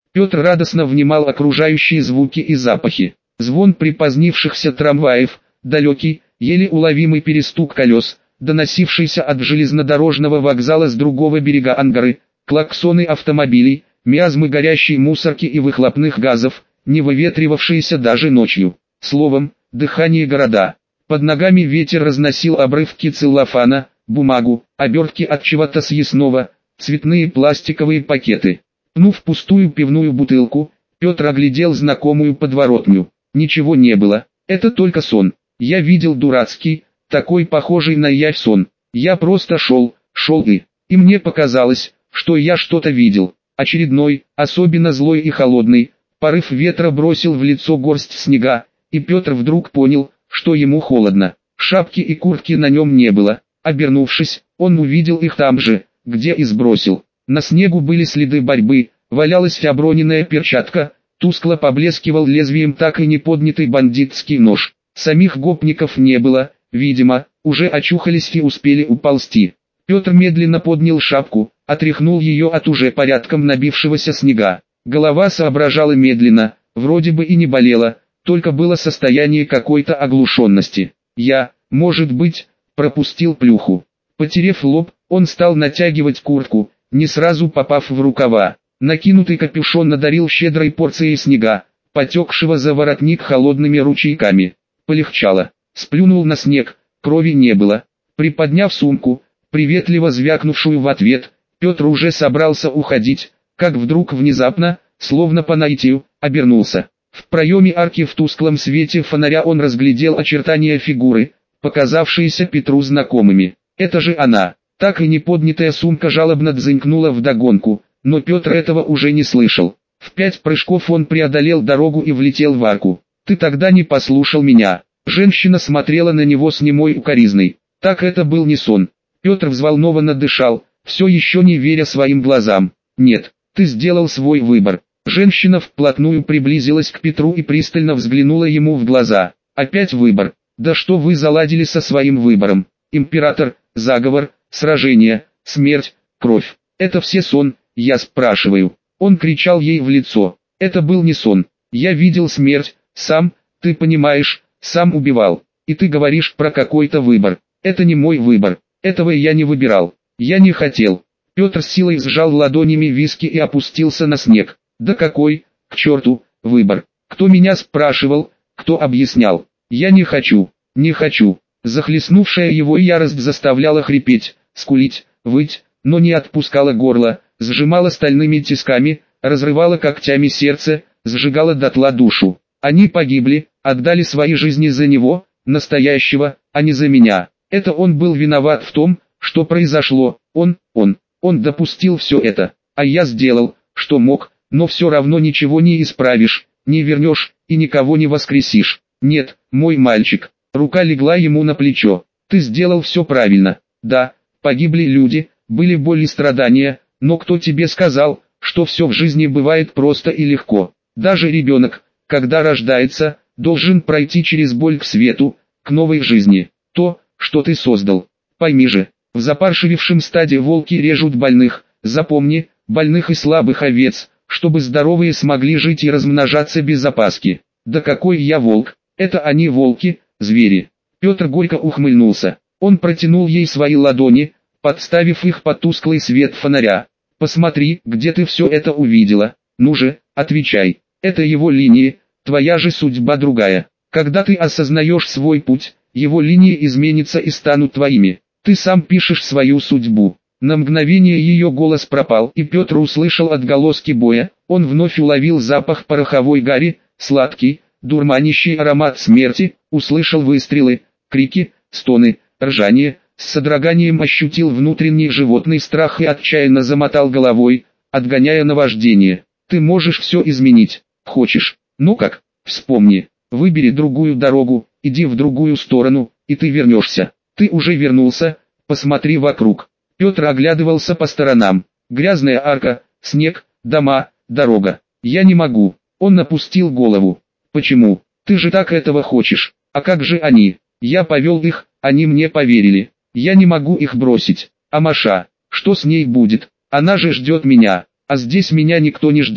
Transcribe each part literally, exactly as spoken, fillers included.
Петр радостно внимал окружающие звуки и запахи. Звон припозднившихся трамваев, далекий, еле уловимый перестук колес, доносившийся от железнодорожного вокзала с другого берега Ангары, клаксоны автомобилей, миазмы горящей мусорки и выхлопных газов, не выветривавшиеся даже ночью. Словом, дыхание города. Под ногами ветер разносил обрывки целлофана, бумагу, обертки от чего-то съестного, цветные пластиковые пакеты. Пнув пустую пивную бутылку, Петр оглядел знакомую подворотню. Ничего не было, это только сон. Я видел дурацкий, такой похожий на явь сон. Я просто шел, шел и... И мне показалось, что я что-то видел. Очередной, особенно злой и холодный, порыв ветра бросил в лицо горсть снега, и Петр вдруг понял, что ему холодно. Шапки и куртки на нем не было. Обернувшись, он увидел их там же, где и сбросил. На снегу были следы борьбы, валялась оброненная перчатка, тускло поблескивал лезвием так и не поднятый бандитский нож. Самих гопников не было, видимо, уже очухались и успели уползти. Петр медленно поднял шапку, отряхнул ее от уже порядком набившегося снега. Голова соображала медленно, вроде бы и не болела, только было состояние какой-то оглушенности. Я, может быть, пропустил плюху. Потерев лоб, он стал натягивать куртку, не сразу попав в рукава. Накинутый капюшон надарил щедрой порцией снега, потекшего за воротник холодными ручейками. Полегчало. Сплюнул на снег, крови не было. Приподняв сумку, приветливо звякнувшую в ответ, Петр уже собрался уходить, как вдруг внезапно, словно по наитию, обернулся. В проеме арки в тусклом свете фонаря он разглядел очертания фигуры, показавшиеся Петру знакомыми. Это же она. Так и не поднятая сумка жалобно дзынькнула вдогонку, но Петр этого уже не слышал. В пять прыжков он преодолел дорогу и влетел в арку. «Ты тогда не послушал меня». Женщина смотрела на него с немой укоризной. Так это был не сон. Петр взволнованно дышал, все еще не веря своим глазам. «Нет, ты сделал свой выбор». Женщина вплотную приблизилась к Петру и пристально взглянула ему в глаза. «Опять выбор? Да что вы заладили со своим выбором? Император, заговор, сражение, смерть, кровь. Это все сон, я спрашиваю». Он кричал ей в лицо. «Это был не сон. Я видел смерть, сам, ты понимаешь, сам убивал. И ты говоришь про какой-то выбор. Это не мой выбор. Этого я не выбирал. Я не хотел». Петр с силой сжал ладонями виски и опустился на снег. «Да какой, к черту, выбор? Кто меня спрашивал, кто объяснял? Я не хочу, не хочу». Захлестнувшая его ярость заставляла хрипеть, скулить, выть, но не отпускала горло, сжимала стальными тисками, разрывала когтями сердце, сжигала дотла душу. Они погибли, отдали свои жизни за него, настоящего, а не за меня. Это он был виноват в том, что произошло. Он, он, он допустил все это. А я сделал, что мог, но все равно ничего не исправишь, не вернешь и никого не воскресишь. Нет, мой мальчик. Рука легла ему на плечо. Ты сделал все правильно. Да, погибли люди, были боль и страдания, но кто тебе сказал, что все в жизни бывает просто и легко? Даже ребенок, когда рождается, должен пройти через боль к свету, к новой жизни. То, что ты создал. Пойми же, в запаршивившем стаде волки режут больных, запомни, больных и слабых овец, чтобы здоровые смогли жить и размножаться без опаски. Да какой я волк, это они волки, звери. Петр горько ухмыльнулся. Он протянул ей свои ладони, подставив их под тусклый свет фонаря. «Посмотри, где ты все это увидела. Ну же, отвечай. Это его линии, твоя же судьба другая. Когда ты осознаешь свой путь, его линии изменятся и станут твоими. Ты сам пишешь свою судьбу». На мгновение ее голос пропал, и Петр услышал отголоски боя. Он вновь уловил запах пороховой гари, сладкий, дурманящий аромат смерти, услышал выстрелы, крики, стоны, ржание, с содроганием ощутил внутренний животный страх и отчаянно замотал головой, отгоняя наваждение. «Ты можешь все изменить, хочешь? Ну как? Вспомни, выбери другую дорогу, иди в другую сторону, и ты вернешься. Ты уже вернулся, посмотри вокруг». Петр оглядывался по сторонам. Грязная арка, снег, дома, дорога. «Я не могу». Он опустил голову. «Почему? Ты же так этого хочешь. А как же они? Я повел их, они мне поверили. Я не могу их бросить. А Маша, что с ней будет? Она же ждет меня, а здесь меня никто не ждет.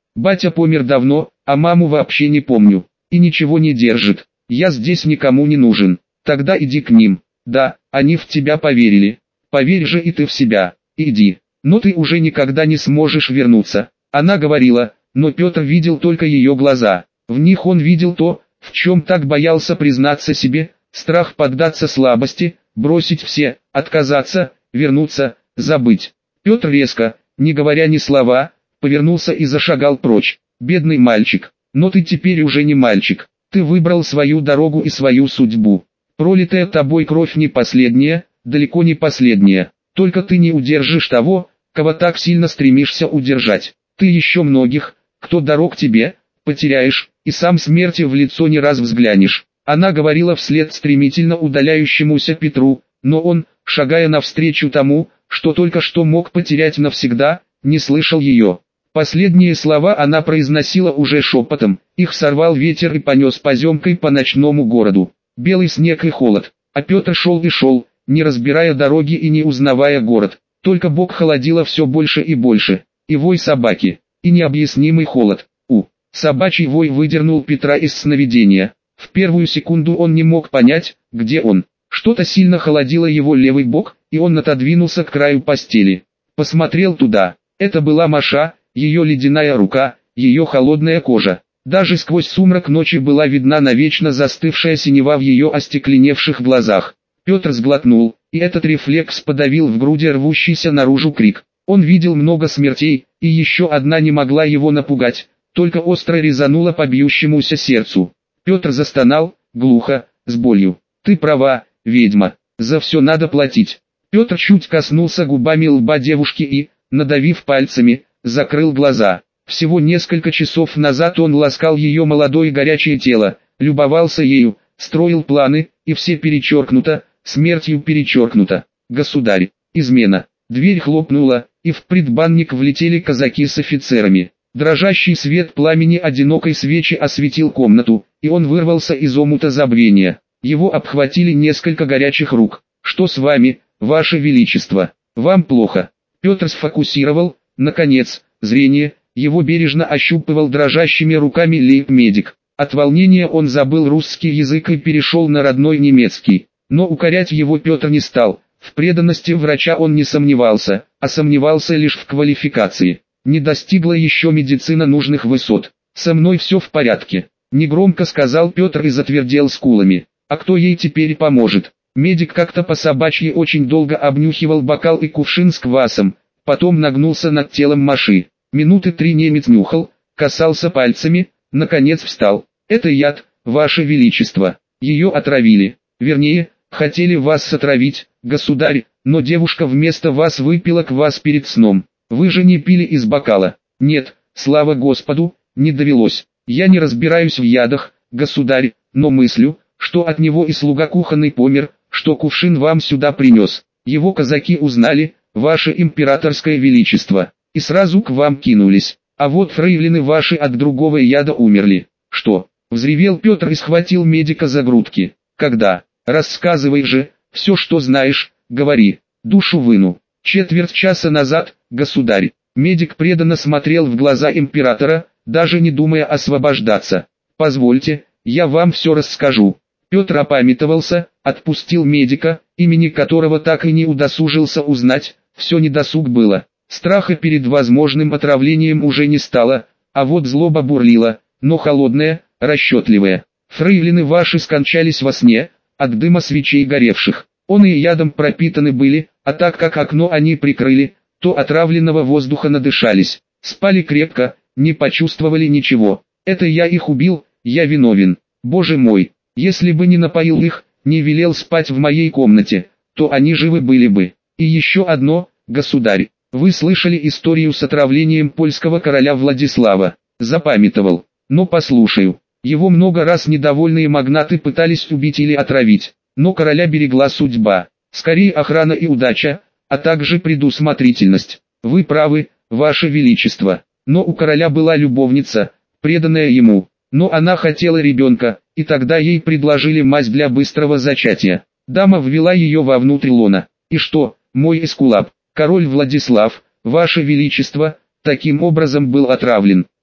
Батя помер давно, а маму вообще не помню. И ничего не держит. Я здесь никому не нужен. Тогда иди к ним. Да, они в тебя поверили. Поверь же и ты в себя. Иди. Но ты уже никогда не сможешь вернуться. Она говорила, но Петр видел только ее глаза. В них он видел то, в чем так боялся признаться себе, страх поддаться слабости, бросить все, отказаться, вернуться, забыть. Петр резко, не говоря ни слова, повернулся и зашагал прочь. Бедный мальчик, но ты теперь уже не мальчик. Ты выбрал свою дорогу и свою судьбу. Пролитая тобой кровь не последняя, далеко не последняя. Только ты не удержишь того, кого так сильно стремишься удержать. Ты еще многих, кто дорог тебе, потеряешь, и сам смерти в лицо не раз взглянешь. Она говорила вслед стремительно удаляющемуся Петру, но он, шагая навстречу тому, что только что мог потерять навсегда, не слышал ее. Последние слова она произносила уже шепотом, их сорвал ветер и понес поземкой по ночному городу. Белый снег и холод, а Петр шел и шел, не разбирая дороги и не узнавая город. Только бок холодило все больше и больше, и вой собаки, и необъяснимый холод. У, собачий вой выдернул Петра из сновидения. В первую секунду он не мог понять, где он. Что-то сильно холодило его левый бок, и он отодвинулся к краю постели. Посмотрел туда. Это была Маша, ее ледяная рука, ее холодная кожа. Даже сквозь сумрак ночи была видна навечно застывшая синева в ее остекленевших глазах. Петр сглотнул, и этот рефлекс подавил в груди рвущийся наружу крик. Он видел много смертей, и еще одна не могла его напугать, только остро резанула по бьющемуся сердцу. Петр застонал, глухо, с болью. «Ты права, ведьма, за все надо платить». Петр чуть коснулся губами лба девушки и, надавив пальцами, закрыл глаза. Всего несколько часов назад он ласкал ее молодое горячее тело, любовался ею, строил планы, и все перечеркнуто, смертью перечеркнуто. Государь, измена. Дверь хлопнула, и в предбанник влетели казаки с офицерами. Дрожащий свет пламени одинокой свечи осветил комнату, и он вырвался из омута забвения. Его обхватили несколько горячих рук. «Что с вами, ваше величество? Вам плохо?» Петр сфокусировал, наконец, зрение, его бережно ощупывал дрожащими руками лейб-медик. От волнения он забыл русский язык и перешел на родной немецкий. Но укорять его Петр не стал. В преданности врача он не сомневался, а сомневался лишь в квалификации. Не достигла еще медицина нужных высот. «Со мной все в порядке», — негромко сказал Петр и затвердел скулами. «А кто ей теперь поможет?» Медик как-то по собачьи очень долго обнюхивал бокал и кувшин с квасом, потом нагнулся над телом Маши. Минуты три немец нюхал, касался пальцами, наконец встал. «Это яд, ваше величество. Ее отравили. Вернее, хотели вас отравить, государь, но девушка вместо вас выпила квас перед сном. Вы же не пили из бокала». «Нет, слава Господу, не довелось. Я не разбираюсь в ядах, государь, но мыслю, что от него и слуга кухонный помер, что кувшин вам сюда принес. Его казаки узнали, ваше императорское величество, и сразу к вам кинулись. А вот фрейлины ваши от другого яда умерли». «Что?» — взревел Петр и схватил медика за грудки. «Когда? Рассказывай же, все, что знаешь, говори, душу выну». «Четверть часа назад, государь». Медик преданно смотрел в глаза императора, даже не думая освобождаться. «Позвольте, я вам все расскажу». Петр опамятовался, отпустил медика, имени которого так и не удосужился узнать, все недосуг было. Страха перед возможным отравлением уже не стало, а вот злоба бурлила, но холодная, расчетливая. «Фрейлины ваши скончались во сне, от дыма свечей горевших. Он и ядом пропитаны были, а так как окно они прикрыли, то отравленного воздуха надышались. Спали крепко, не почувствовали ничего. Это я их убил, я виновен. Боже мой, если бы не напоил их, не велел спать в моей комнате, то они живы были бы. И еще одно, государь, вы слышали историю с отравлением польского короля Владислава?» Запамятовал. «Но послушаю. Его много раз недовольные магнаты пытались убить или отравить, но короля берегла судьба. Скорее охрана и удача, а также предусмотрительность. Вы правы, ваше величество. Но у короля была любовница, преданная ему. Но она хотела ребенка, и тогда ей предложили мазь для быстрого зачатия. Дама ввела ее вовнутрь лона. И что, мой эскулап, король Владислав, ваше величество, таким образом был отравлен.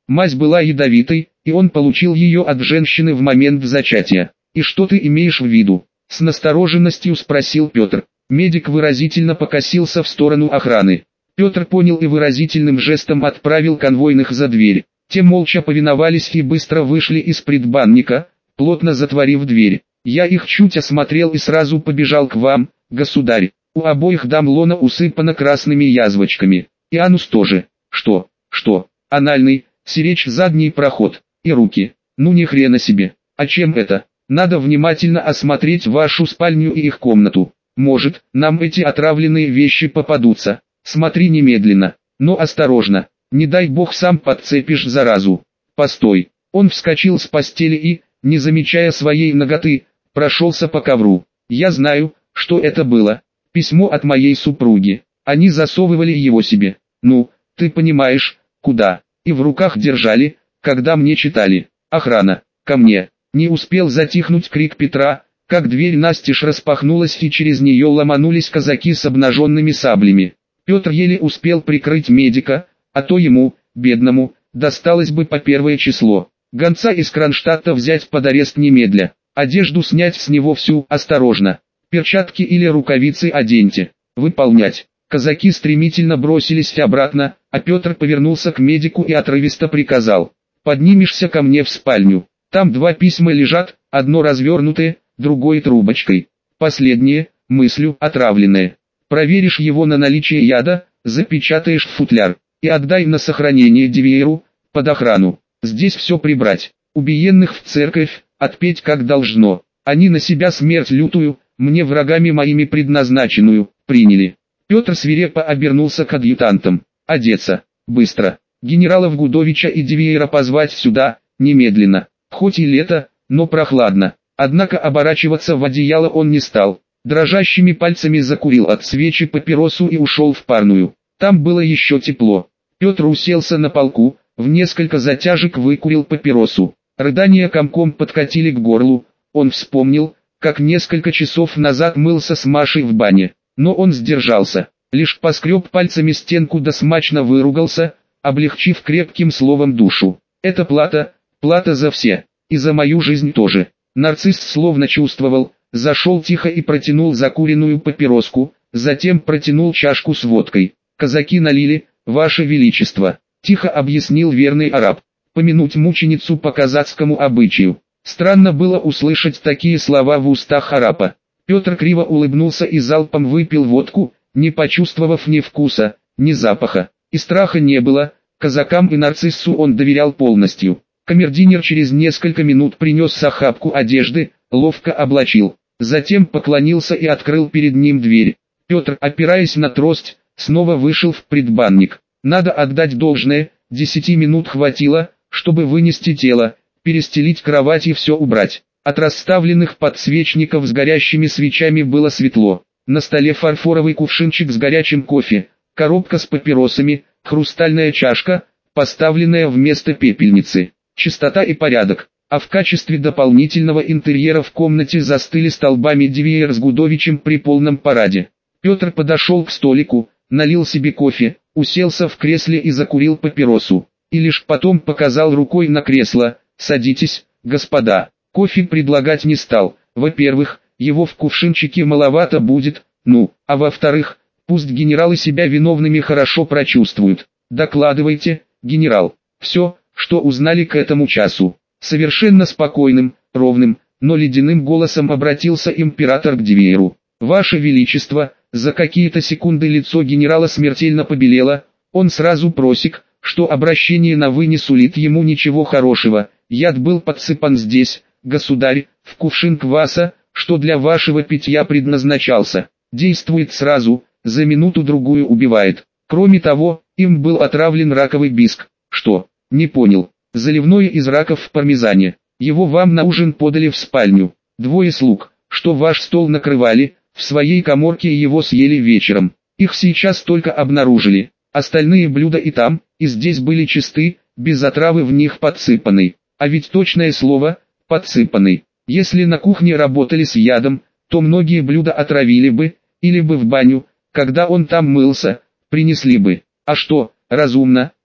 Мазь была ядовитой, и он получил ее от женщины в момент зачатия. «И что ты имеешь в виду?» — с настороженностью спросил Петр. Медик выразительно покосился в сторону охраны. Петр понял и выразительным жестом отправил конвойных за дверь. Те молча повиновались и быстро вышли из предбанника, плотно затворив дверь. «Я их чуть осмотрел и сразу побежал к вам, государь. У обоих дам лона усыпано красными язвочками. И анус тоже. Что? Что? Анальный, сиречь задний проход. И руки. Ну ни хрена себе. А чем это? Надо внимательно осмотреть вашу спальню и их комнату. Может, нам эти отравленные вещи попадутся. Смотри немедленно. Но осторожно. Не дай бог сам подцепишь заразу. Постой». Он вскочил с постели и, не замечая своей наготы, прошелся по ковру. «Я знаю, что это было. Письмо от моей супруги. Они засовывали его себе. Ну, ты понимаешь, куда. И в руках держали, когда мне читали. Охрана, ко мне». Не успел затихнуть крик Петра, как дверь настежь распахнулась и через нее ломанулись казаки с обнаженными саблями. Петр еле успел прикрыть медика, а то ему, бедному, досталось бы по первое число. Гонца из Кронштадта взять под арест немедля. Одежду снять с него всю, осторожно. Перчатки или рукавицы оденьте. Выполнять. Казаки стремительно бросились обратно, а Петр повернулся к медику и отрывисто приказал: «Поднимешься ко мне в спальню. Там два письма лежат, одно развернутое, другое трубочкой. Последнее, мыслью, отравленное. Проверишь его на наличие яда, запечатаешь в футляр и отдай на сохранение Дивееру, под охрану. Здесь все прибрать. Убиенных в церковь, отпеть как должно. Они на себя смерть лютую, мне врагами моими предназначенную, приняли». Петр свирепо обернулся к адъютантам. «Одеться. Быстро. Генералов Гудовича и Дивеера позвать сюда, немедленно. Хоть и лето, но прохладно». Однако оборачиваться в одеяло он не стал. Дрожащими пальцами закурил от свечи папиросу и ушел в парную. Там было еще тепло. Петр уселся на полку, в несколько затяжек выкурил папиросу. Рыдания комком подкатили к горлу. Он вспомнил, как несколько часов назад мылся с Машей в бане. Но он сдержался, лишь поскреб пальцами стенку да смачно выругался, облегчив крепким словом душу. «Это плата, плата за все, и за мою жизнь тоже». Нарцисс словно чувствовал, зашел тихо и протянул закуренную папироску, затем протянул чашку с водкой. «Казаки налили, ваше величество», — тихо объяснил верный араб. «Помянуть мученицу по казацкому обычаю». Странно было услышать такие слова в устах арапа. Петр криво улыбнулся и залпом выпил водку, не почувствовав ни вкуса, ни запаха. И страха не было, казакам и нарциссу он доверял полностью. Камердинер через несколько минут принес охапку одежды, ловко облачил. Затем поклонился и открыл перед ним дверь. Петр, опираясь на трость, снова вышел в предбанник. Надо отдать должное, десяти минут хватило, чтобы вынести тело, перестелить кровать и все убрать. От расставленных подсвечников с горящими свечами было светло. На столе фарфоровый кувшинчик с горячим кофе, коробка с папиросами, хрустальная чашка, поставленная вместо пепельницы. Чистота и порядок. А в качестве дополнительного интерьера в комнате застыли столбами Дивеер с Гудовичем при полном параде. Петр подошел к столику, налил себе кофе, уселся в кресле и закурил папиросу. И лишь потом показал рукой на кресло: «Садитесь, господа». Кофе предлагать не стал. Во-первых, его в кувшинчике маловато будет, ну, а во-вторых, пусть генералы себя виновными хорошо прочувствуют. «Докладывайте, генерал, все, что узнали к этому часу». Совершенно спокойным, ровным, но ледяным голосом обратился император к Дивееру. «Ваше Величество». За какие-то секунды лицо генерала смертельно побелело, он сразу просек, что обращение на «вы» не сулит ему ничего хорошего. «Яд был подсыпан здесь, государь, в кувшин кваса, что для вашего питья предназначался. Действует сразу, за минуту-другую убивает. Кроме того, им был отравлен раковый биск». «Что? Не понял». «Заливное из раков в пармезане. Его вам на ужин подали в спальню. Двое слуг, что ваш стол накрывали, в своей каморке его съели вечером. Их сейчас только обнаружили. Остальные блюда и там, и здесь были чисты, без отравы в них подсыпанной. А ведь точное слово – подсыпанный. Если на кухне работали с ядом, то многие блюда отравили бы, или бы в баню, когда он там мылся, принесли бы. А что, разумно,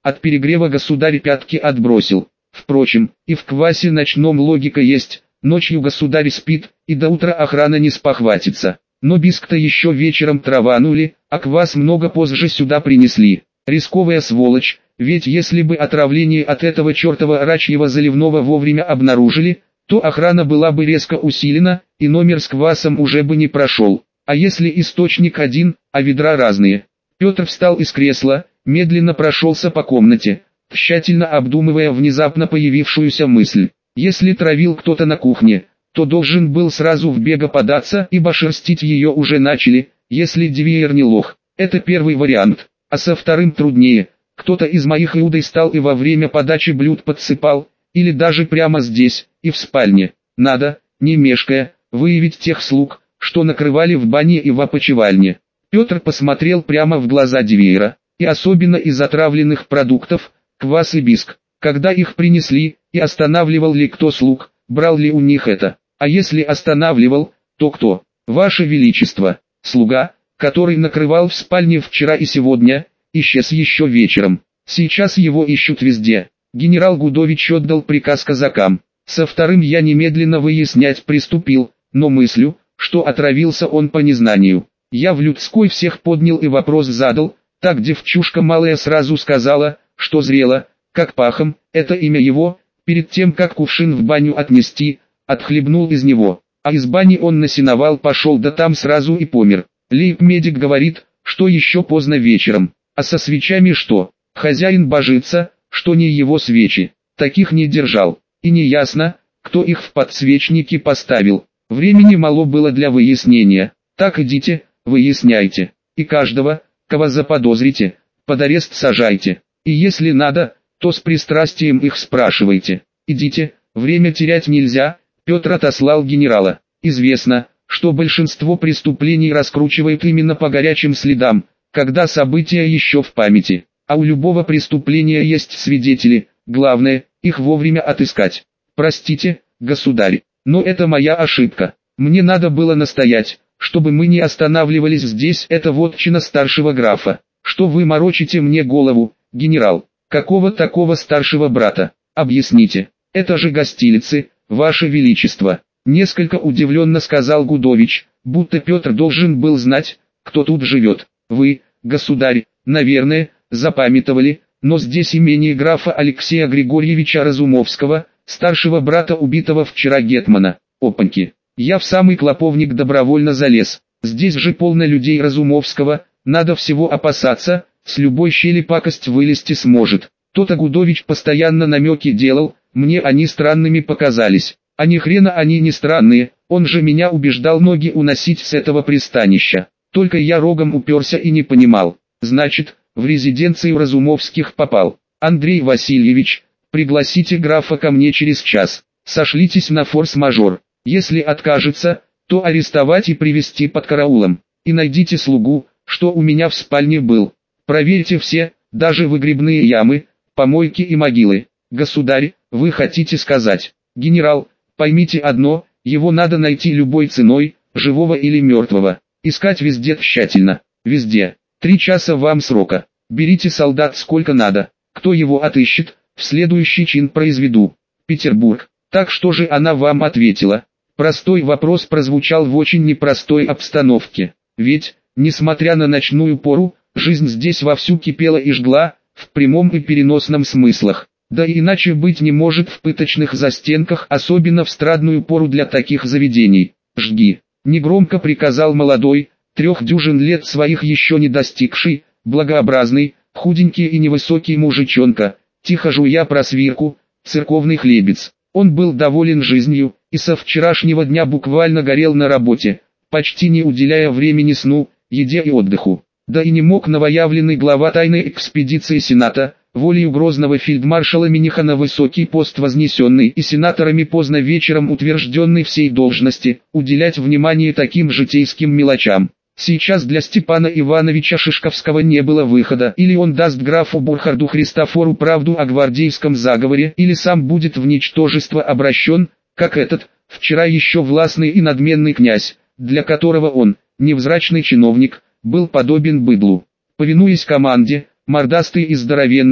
от перегрева государь пятки отбросил. Впрочем, и в квасе ночном логика есть, ночью государь спит, и до утра охрана не спохватится. Но биск-то еще вечером траванули, а квас много позже сюда принесли. Рисковая сволочь, ведь если бы отравление от этого чертова рачьего заливного вовремя обнаружили, то охрана была бы резко усилена, и номер с квасом уже бы не прошел. А если источник один, а ведра разные? Петр встал из кресла, медленно прошелся по комнате, тщательно обдумывая внезапно появившуюся мысль. Если травил кто-то на кухне, то должен был сразу в бега податься, ибо шерстить ее уже начали, если Девиер не лох. Это первый вариант, а со вторым труднее. Кто-то из моих иудей стал и во время подачи блюд подсыпал, или даже прямо здесь, и в спальне. Надо, не мешкая, выявить тех слуг, что накрывали в бане и в опочивальне. Петр посмотрел прямо в глаза Девиера, и особенно из отравленных продуктов, квас и биск, когда их принесли, и останавливал ли кто слуг, брал ли у них это. А если останавливал, то кто? Ваше Величество, слуга, который накрывал в спальне вчера и сегодня, исчез еще вечером. Сейчас его ищут везде. Генерал Гудович отдал приказ казакам. Со вторым я немедленно выяснять приступил, но мыслю, что отравился он по незнанию. Я в людской всех поднял и вопрос задал, так девчушка малая сразу сказала, что зрела, как пахом, это имя его, перед тем как кувшин в баню отнести, отхлебнул из него, а из бани он на сеновал пошел, да там сразу и помер. Лейб-медик говорит, что еще поздно вечером, а со свечами что? Хозяин божится, что не его свечи, таких не держал, и не ясно, кто их в подсвечники поставил. Времени мало было для выяснения, так идите, выясняйте, и каждого, кого заподозрите, под арест сажайте, и если надо, то с пристрастием их спрашивайте. Идите, время терять нельзя. Петр отослал генерала. Известно, что большинство преступлений раскручивает именно по горячим следам, когда события еще в памяти. А у любого преступления есть свидетели, главное, их вовремя отыскать. Простите, государь, но это моя ошибка. Мне надо было настоять, чтобы мы не останавливались здесь, это вотчина старшего графа. Что вы морочите мне голову, генерал? Какого такого старшего брата? Объясните. Это же гостилицы, ваше величество. Несколько удивленно сказал Гудович, будто Петр должен был знать, кто тут живет. Вы, государь, наверное, запамятовали, но здесь имение графа Алексея Григорьевича Разумовского, старшего брата убитого вчера гетмана. Опаньки. Я в самый клоповник добровольно залез. Здесь же полно людей Разумовского, надо всего опасаться, с любой щели пакость вылезти сможет. То-то Гудович постоянно намеки делал, мне они странными показались. А ни хрена они не странные, он же меня убеждал ноги уносить с этого пристанища. Только я рогом уперся и не понимал. Значит, в резиденцию Разумовских попал. Андрей Васильевич, пригласите графа ко мне через час. Сошлитесь на форс-мажор. Если откажется, то арестовать и привести под караулом. И найдите слугу, что у меня в спальне был. Проверьте все, даже выгребные ямы, помойки и могилы. Государь, вы хотите сказать? Генерал, поймите одно, его надо найти любой ценой, живого или мертвого. Искать везде тщательно. Везде. Три часа вам срока. Берите солдат сколько надо. Кто его отыщет, в следующий чин произведу. Петербург. Так что же она вам ответила? Простой вопрос прозвучал в очень непростой обстановке. Ведь, несмотря на ночную пору, жизнь здесь вовсю кипела и жгла, в прямом и переносном смыслах. Да и иначе быть не может в пыточных застенках, особенно в страдную пору для таких заведений. «Жги!» — негромко приказал молодой, трех дюжин лет своих еще не достигший, благообразный, худенький и невысокий мужичонка, тихо жуя просвирку, церковный хлебец. Он был доволен жизнью, и со вчерашнего дня буквально горел на работе, почти не уделяя времени сну, еде и отдыху. Да и не мог новоявленный глава тайной экспедиции Сената, волею грозного фельдмаршала Миниха на высокий пост вознесенный и сенаторами поздно вечером утвержденный всей должности, уделять внимание таким житейским мелочам. Сейчас для Степана Ивановича Шишковского не было выхода: или он даст графу Бурхарду Христофору правду о гвардейском заговоре, или сам будет в ничтожество обращен, как этот, вчера еще властный и надменный князь, для которого он, невзрачный чиновник, был подобен быдлу. Повинуясь команде, мордастый и здоровенный,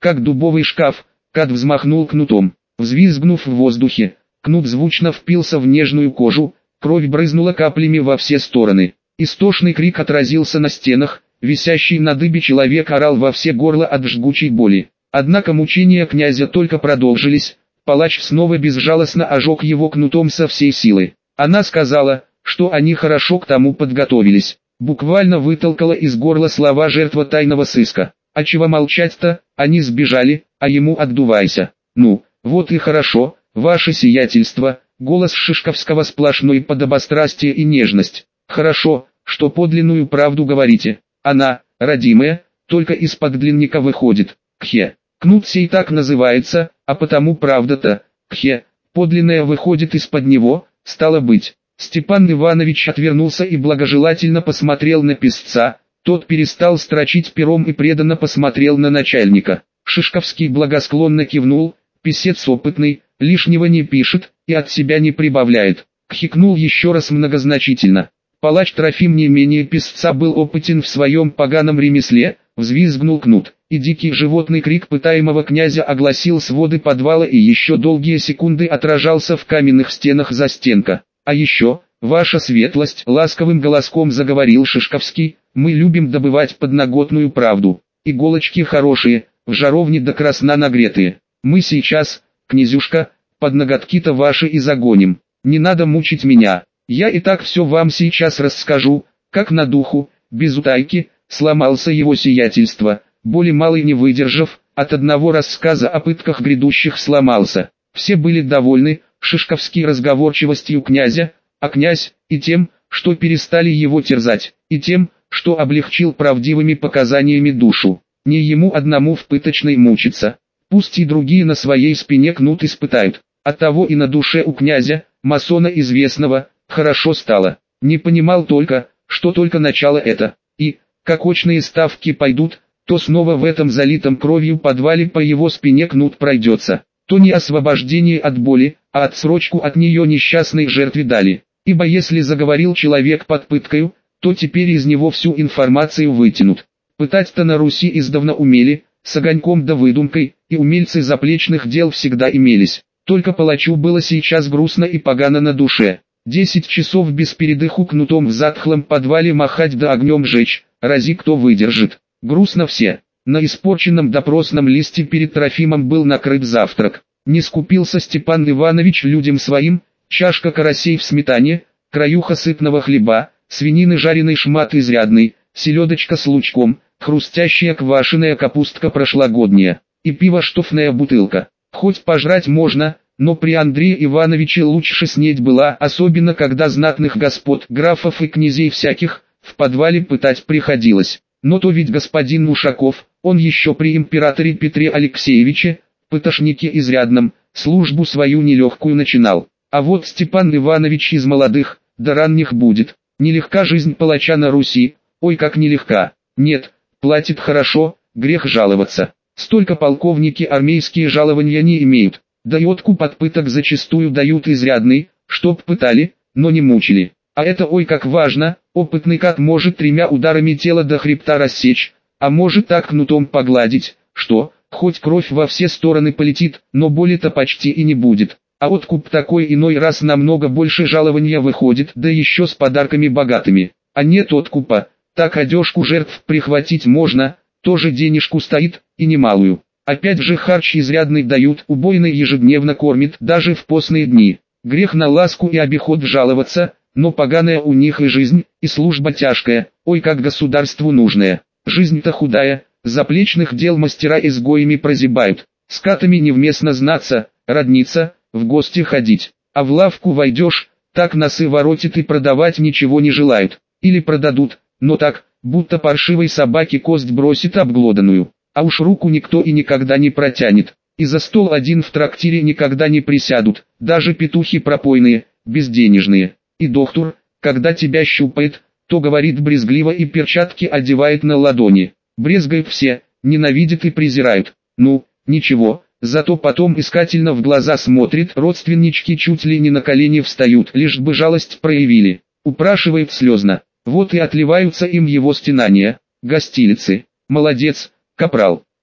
как дубовый шкаф. Кат взмахнул кнутом, взвизгнув в воздухе. Кнут звучно впился в нежную кожу, кровь брызнула каплями во все стороны. Истошный крик отразился на стенах, висящий на дыбе человек орал во все горла от жгучей боли. Однако мучения князя только продолжились, палач снова безжалостно ожег его кнутом со всей силы. Она сказала, что они хорошо к тому подготовились, буквально вытолкала из горла слова жертва тайного сыска. А чего молчать-то, они сбежали, а ему отдувайся. Ну, вот и хорошо, ваше сиятельство, голос Шишковского сплошной подобострастие и нежность. Хорошо, что подлинную правду говорите. Она, родимая, только из-под длинника выходит. Кхе. Кнут сей так называется, а потому правда-то, кхе, подлинная выходит из-под него, стало быть. Степан Иванович отвернулся и благожелательно посмотрел на писца. Тот перестал строчить пером и преданно посмотрел на начальника. Шишковский благосклонно кивнул, писец опытный, лишнего не пишет и от себя не прибавляет. Кхикнул еще раз многозначительно. Палач Трофим не менее писца был опытен в своем поганом ремесле, взвизгнул кнут, и дикий животный крик пытаемого князя огласил своды подвала и еще долгие секунды отражался в каменных стенах застенка. А еще, ваша светлость, ласковым голоском заговорил Шишковский, мы любим добывать подноготную правду. Иголочки хорошие, в жаровне до красна нагретые. Мы сейчас, князюшка, под ноготки-то ваши и загоним. Не надо мучить меня. Я и так все вам сейчас расскажу, как на духу, без утайки. Сломался его сиятельство, боли малой не выдержав, от одного рассказа о пытках грядущих сломался. Все были довольны, Шишковский разговорчивостью князя, а князь и тем, что перестали его терзать, и тем, что облегчил правдивыми показаниями душу. Не ему одному в пыточной мучиться, пусть и другие на своей спине кнут испытают. Оттого и на душе у князя, масона известного, хорошо стало. Не понимал только, что только начало это, и, как очные ставки пойдут, то снова в этом залитом кровью подвале по его спине кнут пройдется. То не освобождение от боли, а отсрочку от нее несчастной жертве дали. Ибо если заговорил человек под пыткою, то теперь из него всю информацию вытянут. Пытать-то на Руси издавна умели, с огоньком да выдумкой, и умельцы заплечных дел всегда имелись. Только палачу было сейчас грустно и погано на душе. Десять часов без передыху кнутом в затхлом подвале махать да огнем жечь, рази кто выдержит. Грустно все. На испорченном допросном листе перед Трофимом был накрыт завтрак. Не скупился Степан Иванович людям своим, чашка карасей в сметане, краюха сытного хлеба, свинины жареный шмат изрядный, селедочка с лучком, хрустящая квашеная капустка прошлогодняя, и пиво штофная бутылка. Хоть пожрать можно, но при Андрее Ивановиче лучше снеть была, особенно когда знатных господ, графов и князей всяких, в подвале пытать приходилось. Но то ведь господин Ушаков, он еще при императоре Петре Алексеевиче, пытошнике изрядном, службу свою нелегкую начинал. А вот Степан Иванович из молодых, да ранних будет. Нелегка жизнь палача на Руси, ой как нелегка. Нет, платит хорошо, грех жаловаться. Столько полковники армейские жалования не имеют. Да и откуп от пыток зачастую дают изрядный, чтоб пытали, но не мучили. А это ой как важно, опытный кат может тремя ударами тела до хребта рассечь, а может так кнутом погладить, что, хоть кровь во все стороны полетит, но боли-то почти и не будет. А откуп такой иной раз намного больше жалования выходит, да еще с подарками богатыми. А нет откупа, так одежку жертв прихватить можно, тоже денежку стоит, и немалую. Опять же харч изрядный дают, убойный ежедневно кормит, даже в постные дни. Грех на ласку и обиход жаловаться, но поганая у них и жизнь, и служба тяжкая, ой как государству нужная. Жизнь-то худая, заплечных дел мастера изгоями прозябают, с катами невместно знаться, родниться, в гости ходить. А в лавку войдешь, так носы воротит и продавать ничего не желают. Или продадут, но так, будто паршивой собаке кость бросит обглоданную. А уж руку никто и никогда не протянет. И за стол один в трактире никогда не присядут, даже петухи пропойные, безденежные. И доктор, когда тебя щупает, то говорит брезгливо и перчатки одевает на ладони. Брезгают все, ненавидят и презирают. Ну, ничего, зато потом искательно в глаза смотрит, родственнички чуть ли не на колени встают, лишь бы жалость проявили. Упрашивает слезно. Вот и отливаются им его стенания. Гостилицы. Молодец, капрал.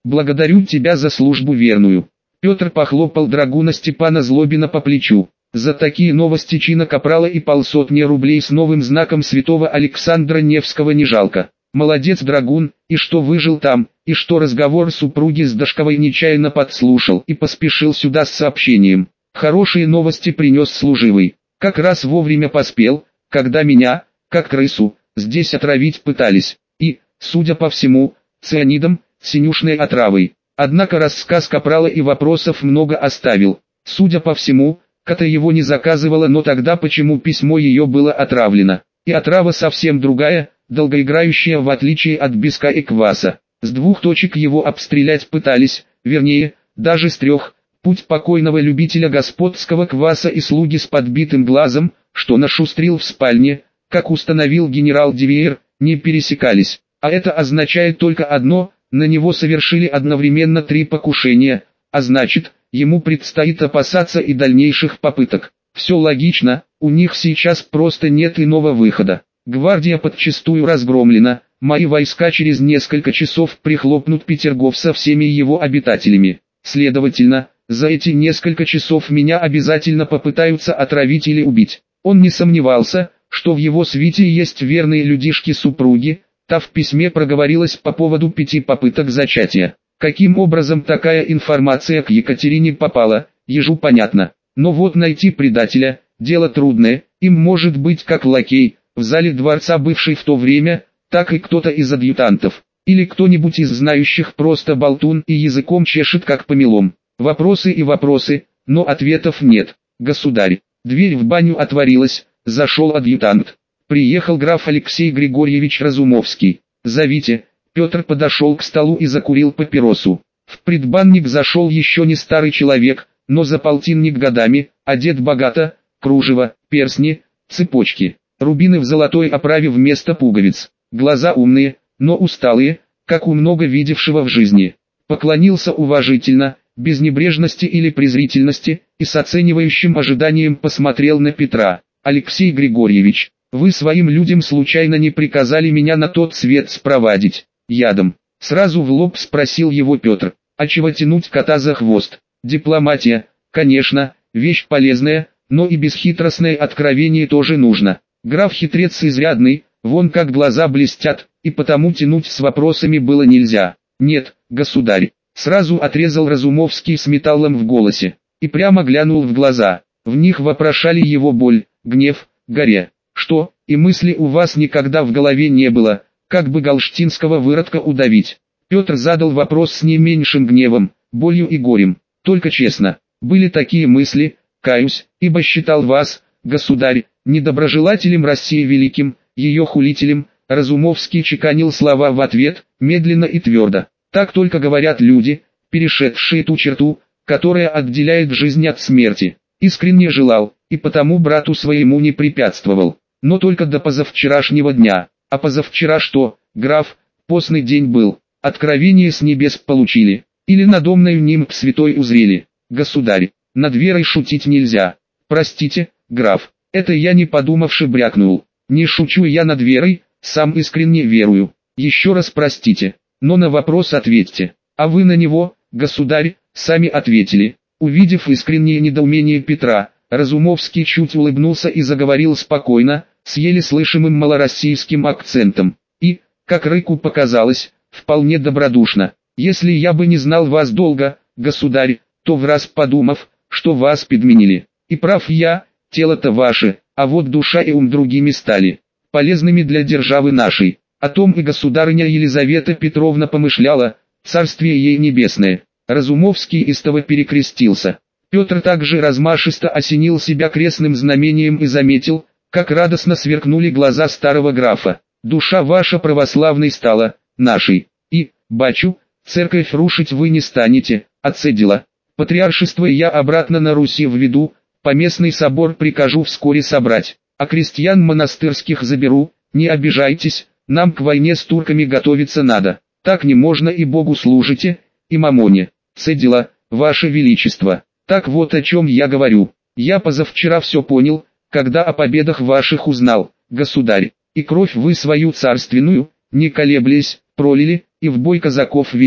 благодарю тебя за службу верную». Петр похлопал драгуна Степана Злобина по плечу. За такие новости чина капрала и полсотни рублей с новым знаком святого Александра Невского не жалко. Молодец, драгун, и что выжил там, и что разговор супруги с Дашковой нечаянно подслушал и поспешил сюда с сообщением. Хорошие новости принес служивый. Как раз вовремя поспел, когда меня, как крысу, здесь отравить пытались. И, судя по всему, цианидом, синюшной отравой. Однако рассказ капрала и вопросов много оставил. Судя по всему, Ката его не заказывала, но тогда почему письмо ее было отравлено? И отрава совсем другая, долгоиграющая в отличие от биска и кваса. С двух точек его обстрелять пытались, вернее, даже с трех. Путь покойного любителя господского кваса и слуги с подбитым глазом, что нашустрил в спальне, как установил генерал Дивеер, не пересекались. А это означает только одно: на него совершили одновременно три покушения, а значит, ему предстоит опасаться и дальнейших попыток. Все логично, у них сейчас просто нет иного выхода. Гвардия подчистую разгромлена, мои войска через несколько часов прихлопнут Петергоф со всеми его обитателями. Следовательно, за эти несколько часов меня обязательно попытаются отравить или убить. Он не сомневался, что в его свите есть верные людишки-супруги. Та в письме проговорилась по поводу пяти попыток зачатия. Каким образом такая информация к Екатерине попала, ежу понятно. Но вот найти предателя – дело трудное. Им может быть как лакей, в зале дворца бывший в то время, так и кто-то из адъютантов. Или кто-нибудь из знающих просто болтун и языком чешет как помелом. Вопросы и вопросы, но ответов нет. Государь. Дверь в баню отворилась, зашел адъютант. Приехал граф Алексей Григорьевич Разумовский. «Зовите». Петр подошел к столу и закурил папиросу. В предбанник зашел еще не старый человек, но за полтинник годами, одет богато, кружево, перстни, цепочки, рубины в золотой оправе вместо пуговиц. Глаза умные, но усталые, как у много видевшего в жизни. Поклонился уважительно, без небрежности или презрительности, и с оценивающим ожиданием посмотрел на Петра. «Алексей Григорьевич, вы своим людям случайно не приказали меня на тот свет спровадить ядом?» Сразу в лоб спросил его Петр. «А чего тянуть кота за хвост? Дипломатия, конечно, вещь полезная, но и бесхитростное откровение тоже нужно. Граф хитрец изрядный, вон как глаза блестят, и потому тянуть с вопросами было нельзя». «Нет, государь», сразу отрезал Разумовский с металлом в голосе, и прямо глянул в глаза. В них вопрошали его боль, гнев, горе. «Что, и мысли у вас никогда в голове не было, как бы галштинского выродка удавить?» Петр задал вопрос с не меньшим гневом, болью и горем. «Только честно, были такие мысли, каюсь, ибо считал вас, государь, недоброжелателем России великим, ее хулителем». Разумовский чеканил слова в ответ, медленно и твердо. «Так только говорят люди, перешедшие ту черту, которая отделяет жизнь от смерти. Искренне желал, и потому брату своему не препятствовал. Но только до позавчерашнего дня. А позавчера что, граф, постный день был, откровение с небес получили, или надо мною нимб святой узрели. Государь, над верой шутить нельзя. Простите, граф, это я не подумавши брякнул. Не шучу я над верой, сам искренне верую. Еще раз простите, но на вопрос ответьте. А вы на него, государь, сами ответили». Увидев искреннее недоумение Петра, Разумовский чуть улыбнулся и заговорил спокойно, с еле слышимым малороссийским акцентом. И, как Рыку показалось, вполне добродушно. «Если я бы не знал вас долго, государь, то враз подумав, что вас подменили. И прав я, тело-то ваше, а вот душа и ум другими стали, полезными для державы нашей». О том и государыня Елизавета Петровна помышляла, царствие ей небесное. Разумовский истово перекрестился. Петр также размашисто осенил себя крестным знамением и заметил, как радостно сверкнули глаза старого графа. «Душа ваша православной стала, нашей. И, бачу, церковь рушить вы не станете», отцедила. «Патриаршество я обратно на Руси введу, поместный собор прикажу вскоре собрать, а крестьян монастырских заберу, не обижайтесь, нам к войне с турками готовиться надо. Так не можно и Богу служите, и мамоне», цедила. «Ваше Величество, так вот о чем я говорю. Я позавчера все понял, когда о победах ваших узнал, государь, и кровь вы свою царственную, не колеблясь, пролили, и в бой казаков вели.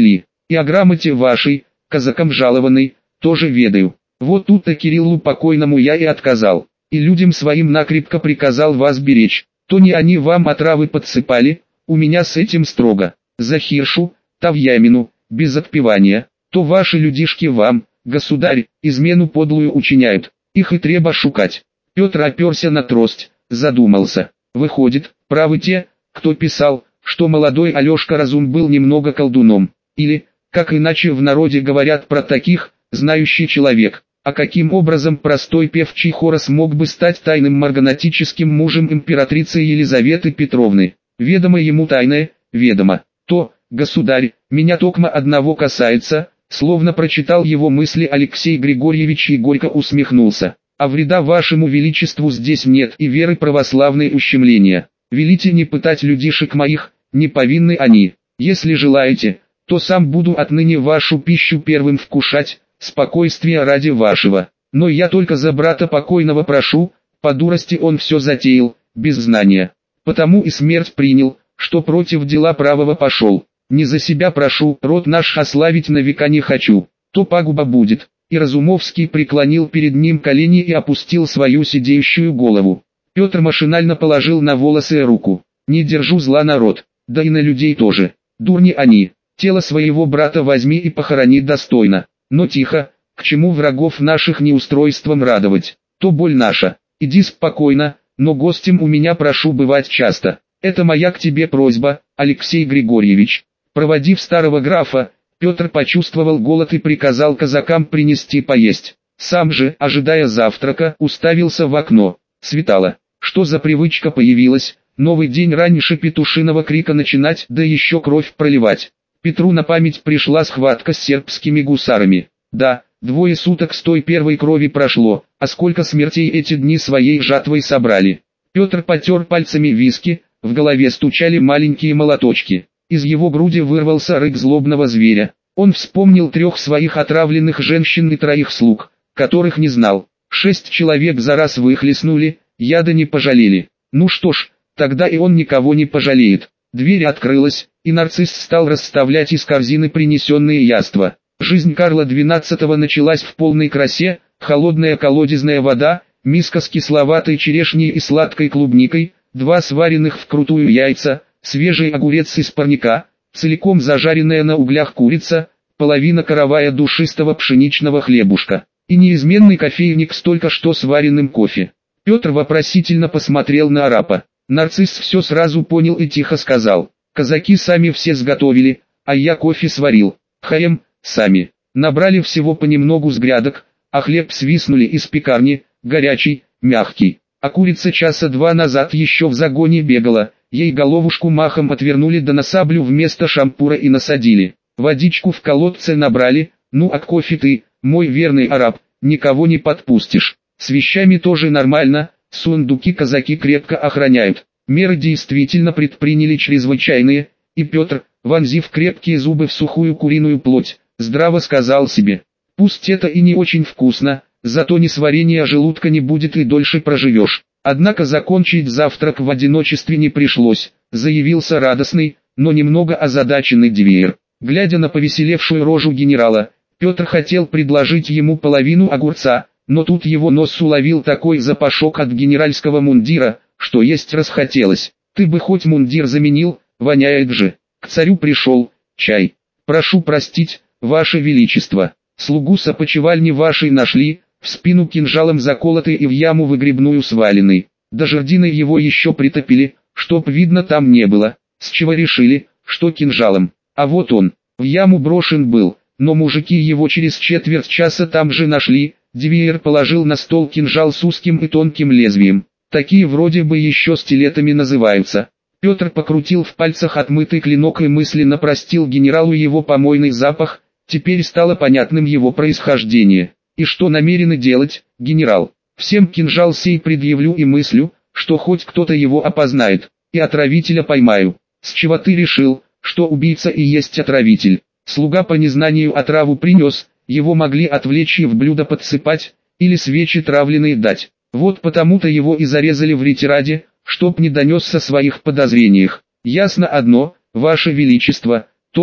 И о грамоте вашей, казакам жалованной, тоже ведаю. Вот тут-то Кириллу покойному я и отказал, и людям своим накрепко приказал вас беречь. То не они вам отравы подсыпали, у меня с этим строго. За Хиршу, Тавьямину, без отпевания, то ваши людишки вам, государь, измену подлую учиняют, их и треба шукать. Петр оперся на трость, задумался. Выходит, правы те, кто писал, что молодой Алешка Разум был немного колдуном, или, как иначе в народе говорят про таких, знающий человек. А каким образом простой певчий Хорос мог бы стать тайным марганатическим мужем императрицы Елизаветы Петровны? Ведомо ему тайное, ведомо. То, государь, меня токмо одного касается, словно прочитал его мысли Алексей Григорьевич и горько усмехнулся. А вреда вашему величеству здесь нет и веры православной ущемления. Велите не пытать людишек моих, не повинны они. Если желаете, то сам буду отныне вашу пищу первым вкушать, спокойствия ради вашего. Но я только за брата покойного прошу, по дурости он все затеял, без знания. Потому и смерть принял, что против дела правого пошел. Не за себя прошу, род наш ославить на века не хочу, то пагуба будет. И Разумовский преклонил перед ним колени и опустил свою сидеющую голову. Петр машинально положил на волосы руку. Не держу зла народ, да и на людей тоже. Дурни они, тело своего брата возьми и похорони достойно. Но тихо, к чему врагов наших неустройством радовать, то боль наша. Иди спокойно, но гостем у меня прошу бывать часто. Это моя к тебе просьба, Алексей Григорьевич. Проводив старого графа, Петр почувствовал голод и приказал казакам принести поесть. Сам же, ожидая завтрака, уставился в окно. Светало. Что за привычка появилась, новый день раньше петушиного крика начинать, да еще кровь проливать. Петру на память пришла схватка с сербскими гусарами. Да, двое суток с той первой крови прошло, а сколько смертей эти дни своей жатвой собрали. Петр потер пальцами виски, в голове стучали маленькие молоточки. Из его груди вырвался рык злобного зверя. Он вспомнил трех своих отравленных женщин и троих слуг, которых не знал. Шесть человек за раз выхлестнули, яда не пожалели. Ну что ж, тогда и он никого не пожалеет. Дверь открылась, и нарцисс стал расставлять из корзины принесенные яства. Жизнь Карла двенадцатого началась в полной красе: холодная колодезная вода, миска с кисловатой черешней и сладкой клубникой, два сваренных вкрутую яйца, свежий огурец из парника, целиком зажаренная на углях курица, половина каравая душистого пшеничного хлебушка и неизменный кофейник с только что сваренным кофе. Петр вопросительно посмотрел на арапа. Нарцисс все сразу понял и тихо сказал: казаки сами все сготовили, а я кофе сварил. Хаем, сами. Набрали всего понемногу с грядок, а хлеб свистнули из пекарни, горячий, мягкий. А курица часа два назад еще в загоне бегала, ей головушку махом отвернули да на саблю вместо шампура и насадили. Водичку в колодце набрали, ну а к кофе ты, мой верный араб, никого не подпустишь. С вещами тоже нормально, сундуки казаки крепко охраняют. Меры действительно предприняли чрезвычайные, и Петр, вонзив крепкие зубы в сухую куриную плоть, здраво сказал себе: пусть это и не очень вкусно, зато несварения желудка не будет и дольше проживешь. Однако закончить завтрак в одиночестве не пришлось, заявился радостный, но немного озадаченный Дивеер. Глядя на повеселевшую рожу генерала, Петр хотел предложить ему половину огурца, но тут его нос уловил такой запашок от генеральского мундира, что есть расхотелось. Ты бы хоть мундир заменил, воняет же. К царю пришел, чай. Прошу простить, ваше величество. Слугу с опочивальни вашей нашли, в спину кинжалом заколотый и в яму выгребную сваленный. До жердины его еще притопили, чтоб видно там не было. С чего решили, что кинжалом? А вот он, в яму брошен был, но мужики его через четверть часа там же нашли. Дивеер положил на стол кинжал с узким и тонким лезвием. Такие вроде бы еще стилетами называются. Петр покрутил в пальцах отмытый клинок и мысленно простил генералу его помойный запах. Теперь стало понятным его происхождение. И что намерены делать, генерал? Всем кинжал сей предъявлю и мыслю, что хоть кто-то его опознает, и отравителя поймаю. С чего ты решил, что убийца и есть отравитель? Слуга по незнанию отраву принес, его могли отвлечь и в блюдо подсыпать, или свечи травленные дать. Вот потому-то его и зарезали в ретираде, чтоб не донес о своих подозрениях. Ясно одно, ваше величество, тот,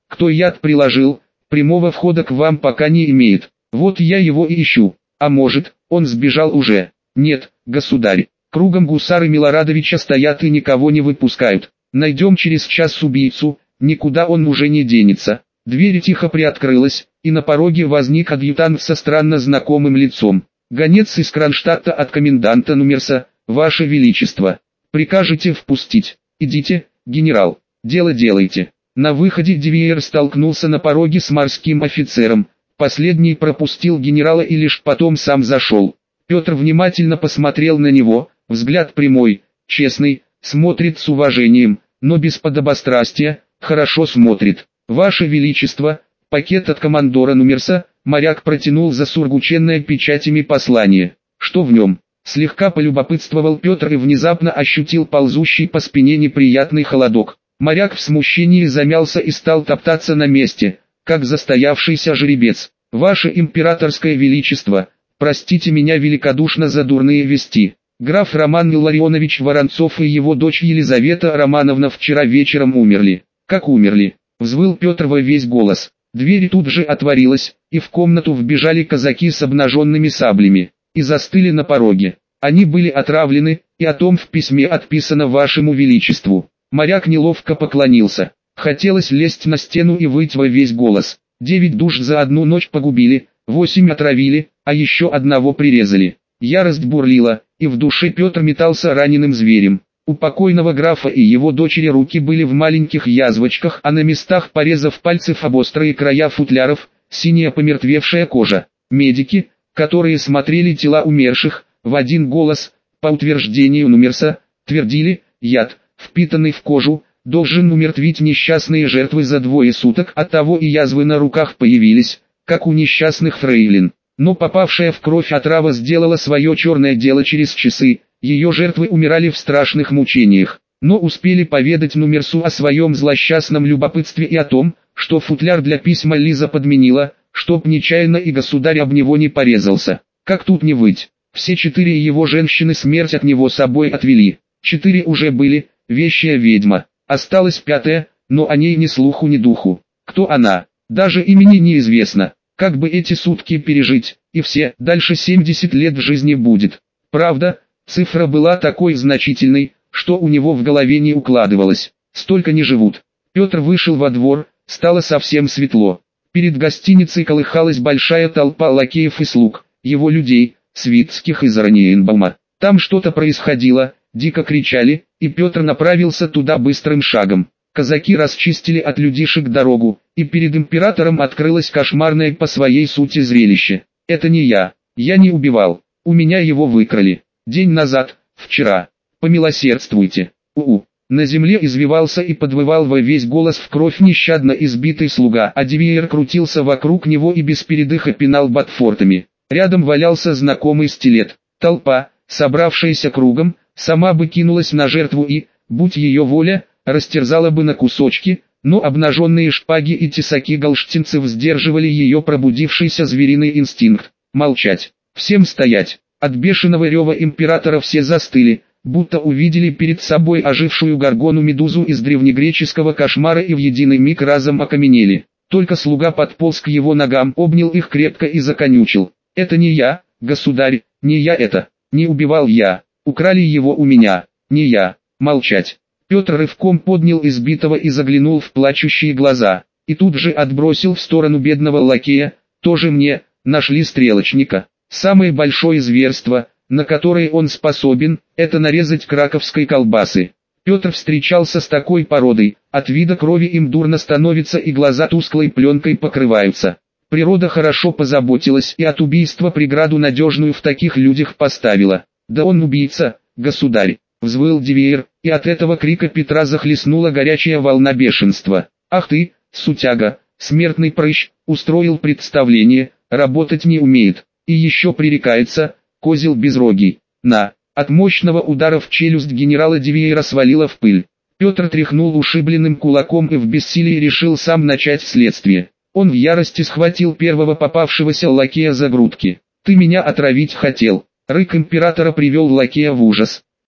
Кто яд приложил, прямого входа к вам пока не имеет. Вот я его и ищу. А может, он сбежал уже? Нет, государь. Кругом гусары Милорадовича стоят и никого не выпускают. Найдем через час убийцу, никуда он уже не денется. Дверь тихо приоткрылась, и на пороге возник адъютант со странно знакомым лицом. Гонец из Кронштадта от коменданта Нумерса, Ваше Величество. Прикажете впустить? Идите, генерал, дело делайте. На выходе Дивиер столкнулся на пороге с морским офицером. Последний пропустил генерала и лишь потом сам зашел. Петр внимательно посмотрел на него, взгляд прямой, честный, смотрит с уважением, но без подобострастия, хорошо смотрит. Ваше Величество, пакет от командора Нумерса, моряк протянул за сургученное печатями послание. Что в нем? Слегка полюбопытствовал Петр и внезапно ощутил ползущий по спине неприятный холодок. Моряк в смущении замялся и стал топтаться на месте, как застоявшийся жеребец. Ваше императорское величество, простите меня великодушно за дурные вести. Граф Роман Илларионович Воронцов и его дочь Елизавета Романовна вчера вечером умерли. Как умерли? Взвыл Петр во весь голос. Дверь тут же отворилась, и в комнату вбежали казаки с обнаженными саблями, и застыли на пороге. Они были отравлены, и о том в письме отписано вашему величеству. Моряк неловко поклонился. Хотелось лезть на стену и выть во весь голос. Девять душ за одну ночь погубили, восемь отравили, а еще одного прирезали. Ярость бурлила, и в душе Петр метался раненым зверем. У покойного графа и его дочери руки были в маленьких язвочках, а на местах порезов пальцев об острые края футляров, синяя помертвевшая кожа. Медики, которые смотрели тела умерших, в один голос, по утверждению Нумерса, твердили: яд, впитанный в кожу, должен умертвить несчастные жертвы за двое суток, оттого и язвы на руках появились, как у несчастных фрейлин. Но попавшая в кровь отрава сделала свое черное дело через часы, ее жертвы умирали в страшных мучениях. Но успели поведать Нумерсу о своем злосчастном любопытстве и о том, что футляр для письма Лиза подменила, чтоб нечаянно и государь об него не порезался. Как тут не выть? Все четыре его женщины смерть от него собой отвели. Четыре уже были, вещая ведьма. Осталась пятая, но о ней ни слуху ни духу. Кто она? Даже имени неизвестно. Как бы эти сутки пережить, и все, дальше семьдесят лет в жизни будет. Правда, цифра была такой значительной, что у него в голове не укладывалось. Столько не живут. Петр вышел во двор, стало совсем светло. Перед гостиницей колыхалась большая толпа лакеев и слуг, его людей, Свицких из Ораниенбаума. Там что-то происходило, дико кричали, и Петр направился туда быстрым шагом. Казаки расчистили от людишек дорогу, и перед императором открылось кошмарное по своей сути зрелище. Это не я, я не убивал, у меня его выкрали. День назад, вчера. Помилосердствуйте. У-у. На земле извивался и подвывал во весь голос в кровь нещадно избитый слуга, а Дивиер крутился вокруг него и без передыха пинал ботфортами. Рядом валялся знакомый стилет. Толпа, собравшаяся кругом, сама бы кинулась на жертву и, будь ее воля, растерзала бы на кусочки, но обнаженные шпаги и тесаки галштинцев сдерживали ее пробудившийся звериный инстинкт. Молчать. Всем стоять. От бешеного рева императора все застыли, будто увидели перед собой ожившую горгону-медузу из древнегреческого кошмара и в единый миг разом окаменели. Только слуга подполз к его ногам, обнял их крепко и законючил. «Это не я, государь, не я это, не убивал я, украли его у меня, не я, молчать». Петр рывком поднял избитого и заглянул в плачущие глаза, и тут же отбросил в сторону бедного лакея: «Тоже мне, нашли стрелочника». Самое большое зверство, на которое он способен, это нарезать краковской колбасы. Петр встречался с такой породой, от вида крови им дурно становится и глаза тусклой пленкой покрываются. Природа хорошо позаботилась и от убийства преграду надежную в таких людях поставила. «Да он убийца, государь!» — взвыл Дивиер, и от этого крика Петра захлестнула горячая волна бешенства. «Ах ты, сутяга, смертный прыщ, устроил представление, работать не умеет, и еще пререкается, козел безрогий». На! От мощного удара в челюсть генерала Дивиера свалила в пыль. Петр тряхнул ушибленным кулаком и в бессилии решил сам начать следствие. Он в ярости схватил первого попавшегося лакея за грудки. «Ты меня отравить хотел!» Рык императора привел лакея в ужас.